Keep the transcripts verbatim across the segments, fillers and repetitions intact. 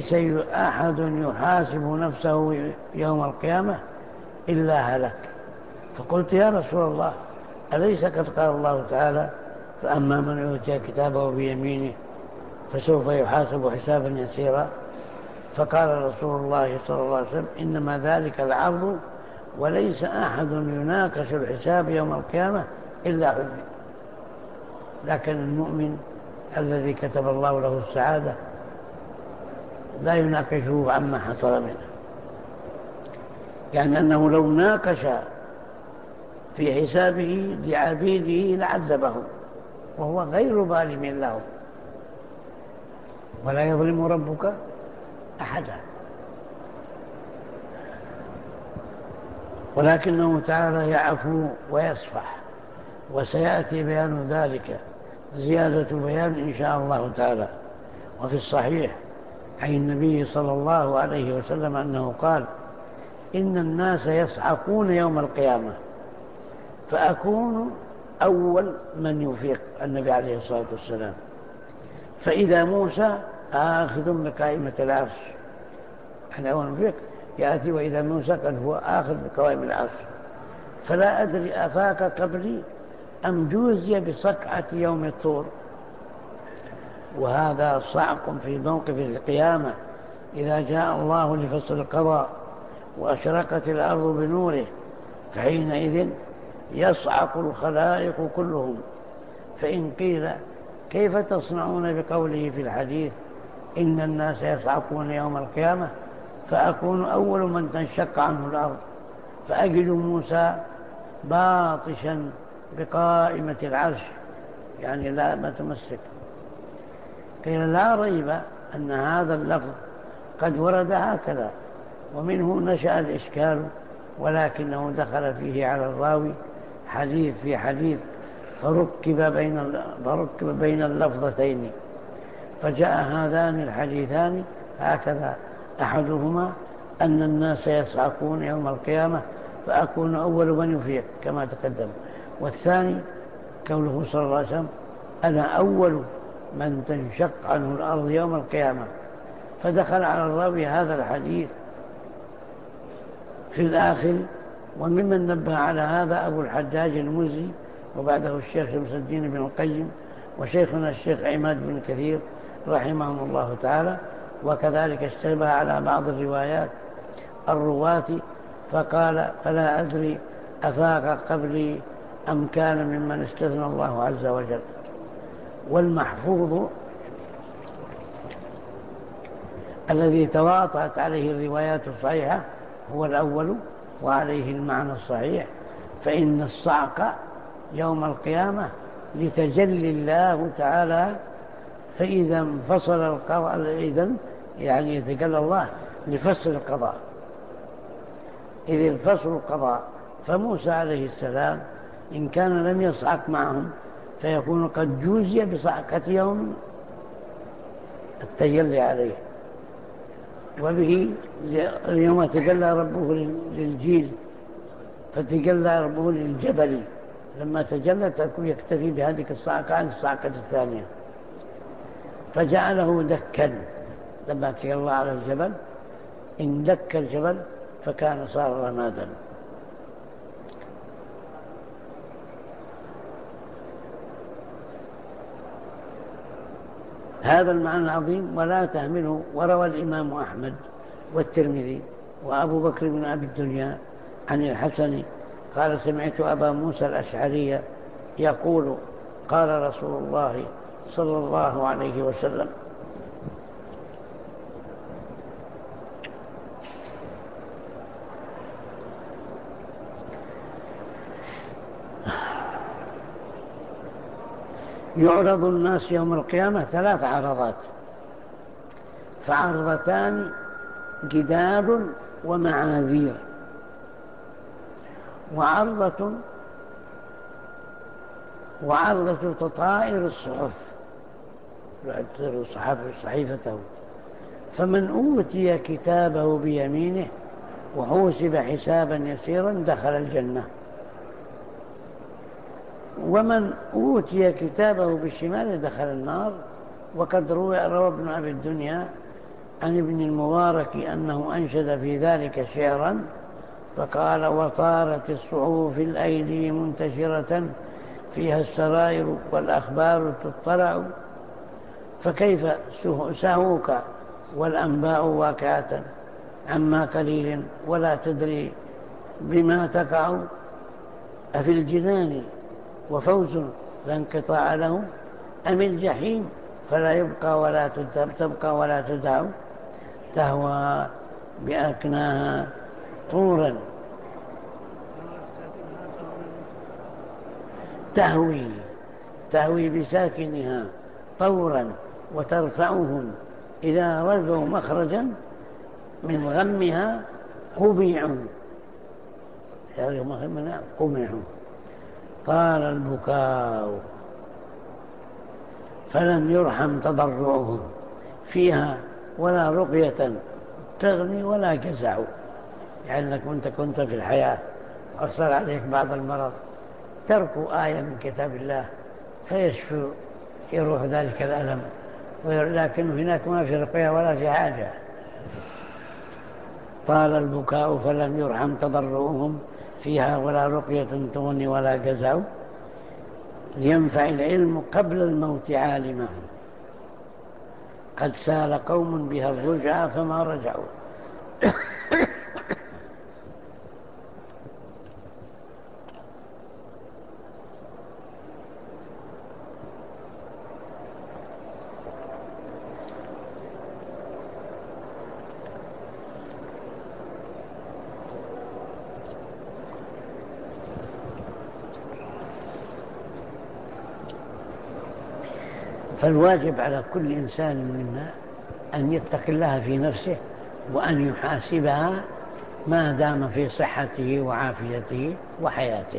ليس أحد يحاسب نفسه يوم القيامة إلا هلك. فقلت يا رسول الله أليس قد قال الله تعالى فأما من أوتي كتابه بيمينه فسوف يحاسب حسابا يسيرا؟ فقال رسول الله صلى الله عليه وسلم إنما ذلك العرض وليس أحد يناقش الحساب يوم القيامة إلا عذب. لكن المؤمن الذي كتب الله له السعادة لا يناقشه عما حصل منه، يعني أنه لو ناقش في حسابه لعبيده لعذبهم وهو غير ظالم لهم، ولا يظلم ربك أحدا. ولكنه تعالى يعفو ويصفح، وسيأتي بيان ذلك زيادة بيان إن شاء الله تعالى. وفي الصحيح عن النبي صلى الله عليه وسلم أنه قال إن الناس يصعقون يوم القيامة فأكون أول من يفيق، النبي عليه الصلاة والسلام، فإذا موسى آخذ بقائمة العرش، يعني أول من يفيق يأتي وإذا موسى قد هو آخذ بقوائم العرش، فلا أدري أفاك قبلي أم جوزي بصقعة يوم الطور. وهذا صعق في موقف القيامة إذا جاء الله لفصل القضاء وأشرقت الأرض بنوره، فحينئذ يصعق الخلائق كلهم. فإن قيل كيف تصنعون بقوله في الحديث إن الناس يصعقون يوم القيامة فأكون أول من تنشق عنه الأرض، فأجد موسى باطشا بقائمة العرش، يعني لا ما تمسك. قيل لا ريب أن هذا اللفظ قد ورد هكذا، ومنه نشأ الإشكال، ولكنه دخل فيه على الراوي حديث في حديث فركب بين فركب بين اللفظتين، فجاء هذان الحديثان هكذا: أحدهما أن الناس يصعقون يوم القيامة فأكون أول من يفيق كما تقدم، والثاني قوله صلى الله عليه وسلم أنا أول من تنشق عنه الأرض يوم القيامة. فدخل على الراوي هذا الحديث في الآخر. وممن نبه على هذا أبو الحجاج المزي، وبعده الشيخ شمس الدين بن القيم، وشيخنا الشيخ عماد بن كثير رحمهم الله تعالى. وكذلك اشتبه على بعض الروايات الرواة فقال فلا أدري أفاق قبلي أم كان ممن استثنى الله عز وجل. والمحفوظ الذي تواطأت عليه الروايات الصحيحة هو الأول، وعليه المعنى الصحيح، فإن الصعق يوم القيامة لتجلي الله تعالى، فإذا انفصل القضاء إذن يعني يتجلى الله لفصل القضاء، إذ الفصل القضاء. فموسى عليه السلام إن كان لم يصعق معهم فيكون قد جوزي بصعقة يوم التجلي عليه. وبه يوم تجلى ربه للجيل فتجلى ربه للجبل، لما تجلى تكون يكتفي بهذه الصعقة عن الصعقة الثانية، فجعله دكا. لما تجلى على الجبل اندك الجبل فكان صار رمادا. هذا المعنى العظيم ولا تهمله. وروى الإمام أحمد والترمذي وأبو بكر بن أبي الدنيا عن الحسن قال سمعت أبا موسى الأشعري يقول قال رسول الله صلى الله عليه وسلم يعرض الناس يوم القيامة ثلاث عرضات، فعرضتان جدال ومعاذير، وعرضة وعرضة تطائر الصحف صحيفته، فمن أوتي كتابه بيمينه وحوسب حسابا يسيرا دخل الجنة، ومن أوتي كتابه بالشمال دخل النار. وقد روى ابن أبي الدنيا عن ابن المبارك أنه أنشد في ذلك شعرا فقال: وطارت الصحف في الأيدي منتشرة فيها السرائر والأخبار تطلع، فكيف سهوك والأنباء واقعة عما قليل ولا تدري بما تقع، أفي الجنان وفوز لا انقطاع له، أم الجحيم فلا يبقى ولا تبقى ولا تدع، تهوى بأكناها طورا تهوي تهوي بساكنها طورا وترفعهم إذا رجوا مخرجا من غمها قبيع قبيع. طال البكاء فلم يرحم تضرعهم فيها ولا رقية تغني ولا جزع، يعني أنك كنت كنت في الحياة أرسل عليك بعض المرض تركوا آية من كتاب الله فيشفي يروح ذلك الألم، لكن هناك ما في رقية ولا في حاجة. طال البكاء فلم يرحم تضرعهم فيها ولا رقية تغني ولا جزع، لينفع العلم قبل الموت عالمه، قد سال قوم بها الرجع فما رجعوا. فالواجب على كل إنسان منا أن يتقي الله في نفسه وأن يحاسبها ما دام في صحته وعافيته وحياته.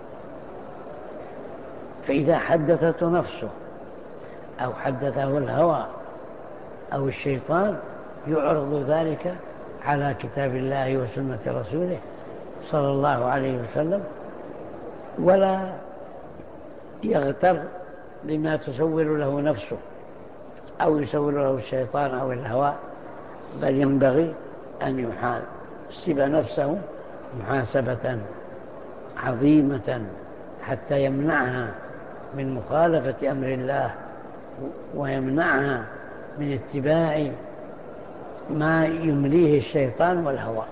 فإذا حدثته نفسه أو حدثه الهوى أو الشيطان يعرض ذلك على كتاب الله وسنة رسوله صلى الله عليه وسلم، ولا يغتر بما تسول له نفسه أو يسول له الشيطان أو الهوى، بل ينبغي أن يحاسب نفسه محاسبة عظيمة حتى يمنعها من مخالفة أمر الله ويمنعها من اتباع ما يمليه الشيطان والهوى.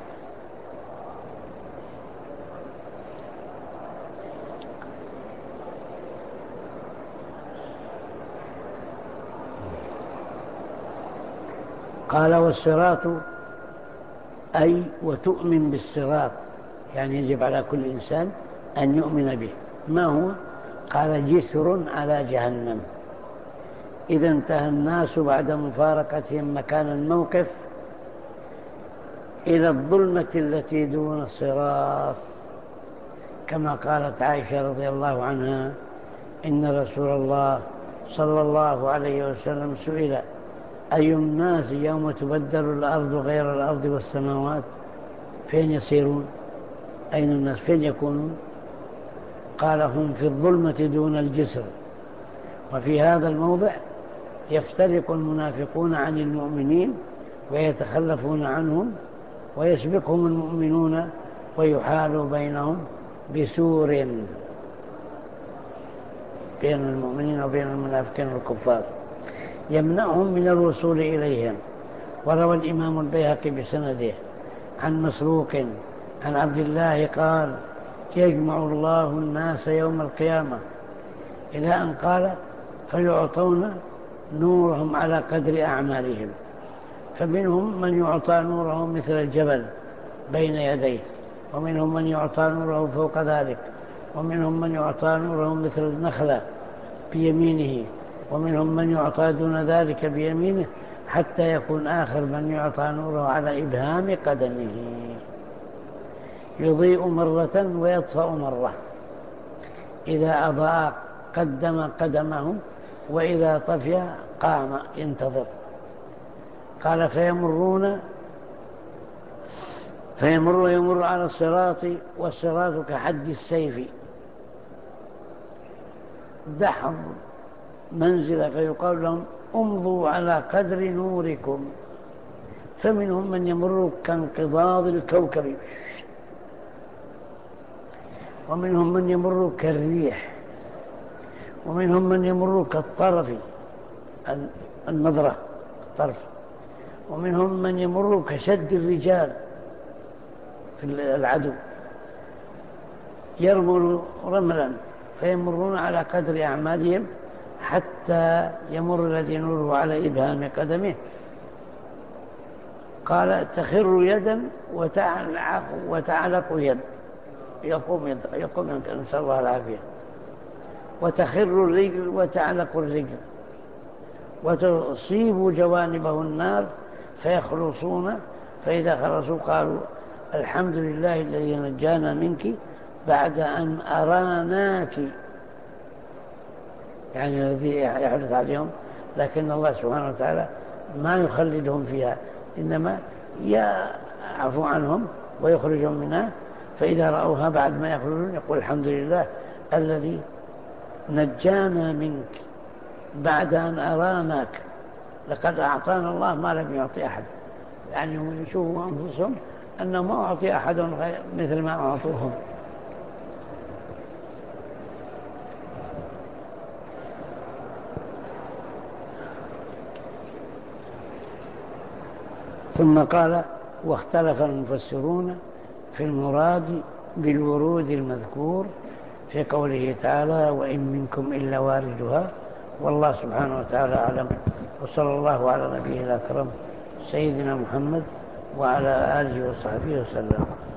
قال: والصراط أي وتؤمن بالصراط، يعني يجب على كل إنسان أن يؤمن به. ما هو؟ قال: جسر على جهنم، إذا انتهى الناس بعد مفارقتهم مكان الموقف إلى الظلمة التي دون الصراط، كما قالت عائشة رضي الله عنها: إن رسول الله صلى الله عليه وسلم سئل: أي الناس يوم تبدل الأرض غير الأرض والسماوات فين يصيرون؟ أين الناس فين يكونون؟ قال: هم في الظلمة دون الجسر. وفي هذا الموضع يفترق المنافقون عن المؤمنين ويتخلفون عنهم ويسبقهم المؤمنون ويحال بينهم بسور بين المؤمنين وبين المنافقين والكفار يمنعهم من الوصول إليهم. وروى الإمام البيهقي بسنده عن مسروق عن عبد الله قال: يجمع الله الناس يوم القيامة، إلى أن قال: فيعطون نورهم على قدر أعمالهم، فمنهم من يعطى نوره مثل الجبل بين يديه، ومنهم من يعطى نوره فوق ذلك، ومنهم من يعطى نوره مثل النخلة بيمينه، ومنهم من يعطى دون ذلك بيمينه، حتى يكون آخر من يعطى نوره على إبهام قدمه، يضيء مرة ويطفأ مرة، إذا أضاء قدم قدمه وإذا طفئ قام ينتظر. قال: فيمرون فيمر يمر على الصراط، والصراط كحد السيف، دحض منزل، فيقال لهم: امضوا على قدر نوركم، فمنهم من يمر كانقضاض الكوكب، ومنهم من يمر كالريح، ومنهم من يمر كالطرف النظرة الطرف، ومنهم من يمر كشد الرجال في العدو، يرمل رملا فيمرون على قدر أعمالهم حتى يمر الذي نوره على إبهام قدمه. قال تخر يدا وتعلق, وتعلق يد، يقوم يد يقوم يد نسأل الله العافية، وتخر الرجل وتعلق الرجل، وتصيب جوانبه النار فيخلصون، فإذا خلصوا قالوا الحمد لله الذي نجانا منك بعد أن أراناك، يعني الذي يحدث عليهم، لكن الله سبحانه وتعالى ما يخلدهم فيها، إنما يعفو عنهم ويخرجهم منها، فإذا رأوها بعد ما يخرجون يقول الحمد لله الذي نجانا منك بعد أن أراناك، لقد أعطانا الله ما لم يعطي أحد، يعني هم يشوفوا أنفسهم أنه ما أعطي أحد مثل ما أعطوهم. ثم قال واختلف المفسرون في المراد بالورود المذكور في قوله تعالى وإن منكم إلا واردها، والله سبحانه وتعالى أعلم، وصلى الله على نبينا الأكرم سيدنا محمد وعلى آله وصحبه وسلم.